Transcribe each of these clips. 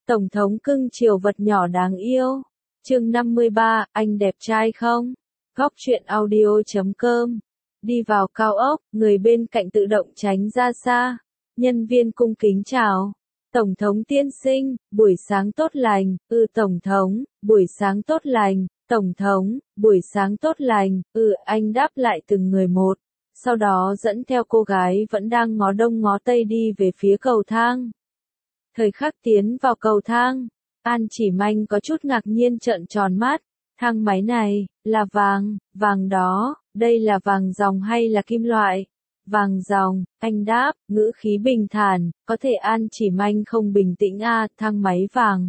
Tổng thống cưng chiều vật nhỏ đáng yêu. Chương 53, anh đẹp trai không? Góc truyện audio.com. Đi vào cao ốc, người bên cạnh tự động tránh ra xa. Nhân viên cung kính chào. Tổng thống tiên sinh, buổi sáng tốt lành. Tổng thống, buổi sáng tốt lành. Tổng thống, buổi sáng tốt lành. Anh đáp lại từng người một. Sau đó dẫn theo cô gái vẫn đang ngó đông ngó tây đi về phía cầu thang. Thời khắc tiến vào cầu thang, An Chỉ Manh có chút ngạc nhiên trợn tròn mắt. Thang máy này, là vàng, vàng đó, đây là vàng ròng hay là kim loại? Vàng ròng, anh đáp, ngữ khí bình thản, có thể An Chỉ Manh không bình tĩnh thang máy vàng.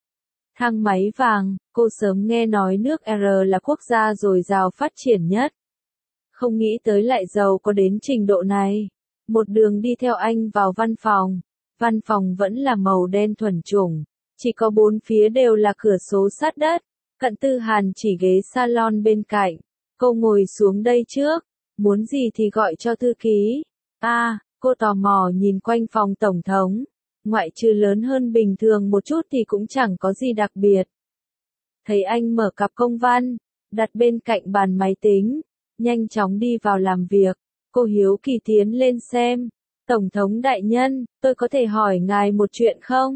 Thang máy vàng, cô sớm nghe nói nước R là quốc gia dồi dào phát triển nhất. Không nghĩ tới lại giàu có đến trình độ này. Một đường đi theo anh vào văn phòng. Văn phòng vẫn là màu đen thuần chủng, chỉ có bốn phía đều là cửa sổ sát đất. Cận Tư Hàn chỉ ghế salon bên cạnh. Cô ngồi xuống đây trước, muốn gì thì gọi cho thư ký. Cô tò mò nhìn quanh phòng tổng thống. Ngoại trừ lớn hơn bình thường một chút thì cũng chẳng có gì đặc biệt. Thấy anh mở cặp công văn, đặt bên cạnh bàn máy tính, nhanh chóng đi vào làm việc. Cô hiếu kỳ tiến lên xem. Tổng thống đại nhân, tôi có thể hỏi ngài một chuyện không?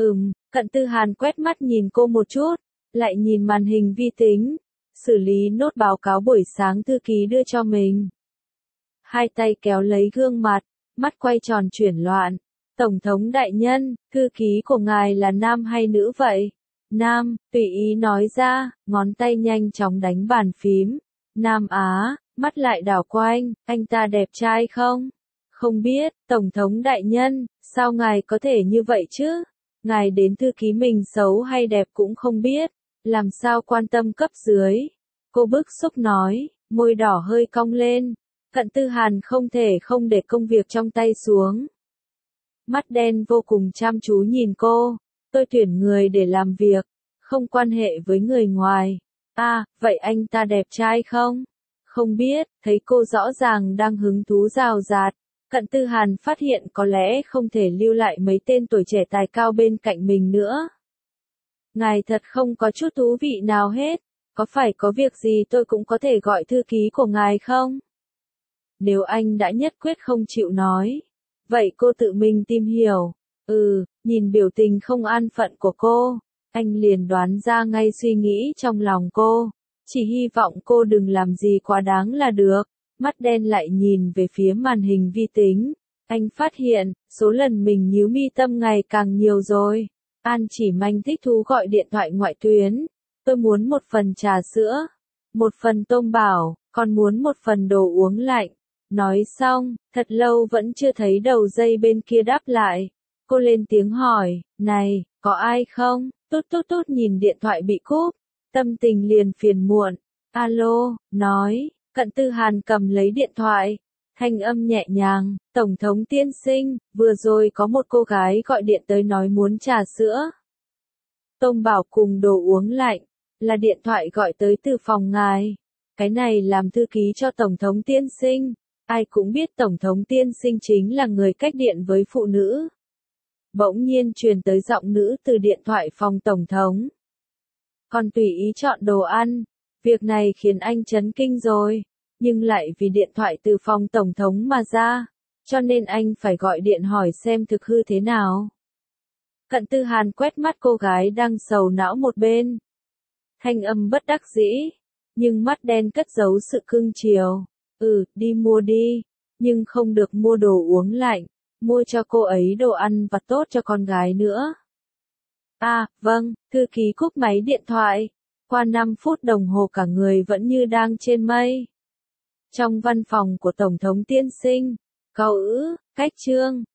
Cận Tư Hàn quét mắt nhìn cô một chút, lại nhìn màn hình vi tính, xử lý nốt báo cáo buổi sáng thư ký đưa cho mình. Hai tay kéo lấy gương mặt, mắt quay tròn chuyển loạn. Tổng thống đại nhân, thư ký của ngài là nam hay nữ vậy? Nam, tùy ý nói ra, ngón tay nhanh chóng đánh bàn phím. Nam á, mắt lại đảo quanh, anh ta đẹp trai không? Không biết, Tổng thống đại nhân, sao ngài có thể như vậy chứ? Ngài đến thư ký mình xấu hay đẹp cũng không biết, làm sao quan tâm cấp dưới? Cô bức xúc nói, môi đỏ hơi cong lên. Cận Tư Hàn không thể không để công việc trong tay xuống. Mắt đen vô cùng chăm chú nhìn cô. Tôi tuyển người để làm việc, không quan hệ với người ngoài. Vậy anh ta đẹp trai không? Không biết, thấy cô rõ ràng đang hứng thú rào rạt. Cận Tư Hàn phát hiện có lẽ không thể lưu lại mấy tên tuổi trẻ tài cao bên cạnh mình nữa. Ngài thật không có chút thú vị nào hết, có phải có việc gì tôi cũng có thể gọi thư ký của ngài không? Nếu anh đã nhất quyết không chịu nói, vậy cô tự mình tìm hiểu. Nhìn biểu tình không an phận của cô, anh liền đoán ra ngay suy nghĩ trong lòng cô, chỉ hy vọng cô đừng làm gì quá đáng là được. Mắt đen lại nhìn về phía màn hình vi tính. Anh phát hiện, số lần mình nhíu mi tâm ngày càng nhiều rồi. An Chỉ Manh thích thú gọi điện thoại ngoại tuyến. Tôi muốn một phần trà sữa, một phần tôm bảo, còn muốn một phần đồ uống lạnh. Nói xong, thật lâu vẫn chưa thấy đầu dây bên kia đáp lại. Cô lên tiếng hỏi, này, có ai không? Tốt nhìn điện thoại bị cúp. Tâm tình liền phiền muộn. Alo, nói. Cận Tư Hàn cầm lấy điện thoại, thanh âm nhẹ nhàng, Tổng thống tiên sinh, vừa rồi có một cô gái gọi điện tới nói muốn trà sữa, tôm bảo cùng đồ uống lạnh, là điện thoại gọi tới từ phòng ngài. Cái này làm thư ký cho Tổng thống tiên sinh, ai cũng biết Tổng thống tiên sinh chính là người cách điện với phụ nữ. Bỗng nhiên truyền tới giọng nữ từ điện thoại phòng Tổng thống. Còn tùy ý chọn đồ ăn. Việc này khiến anh chấn kinh rồi, nhưng lại vì điện thoại từ phòng tổng thống mà ra, cho nên anh phải gọi điện hỏi xem thực hư thế nào. Cận Tư Hàn quét mắt cô gái đang sầu não một bên. Thanh âm bất đắc dĩ, nhưng mắt đen cất giấu sự cưng chiều. Đi mua đi, nhưng không được mua đồ uống lạnh, mua cho cô ấy đồ ăn vặt tốt cho con gái nữa. Vâng, thư ký cúp máy điện thoại. Qua 5 phút đồng hồ cả người vẫn như đang trên mây. Trong văn phòng của Tổng thống tiên sinh, cách chương,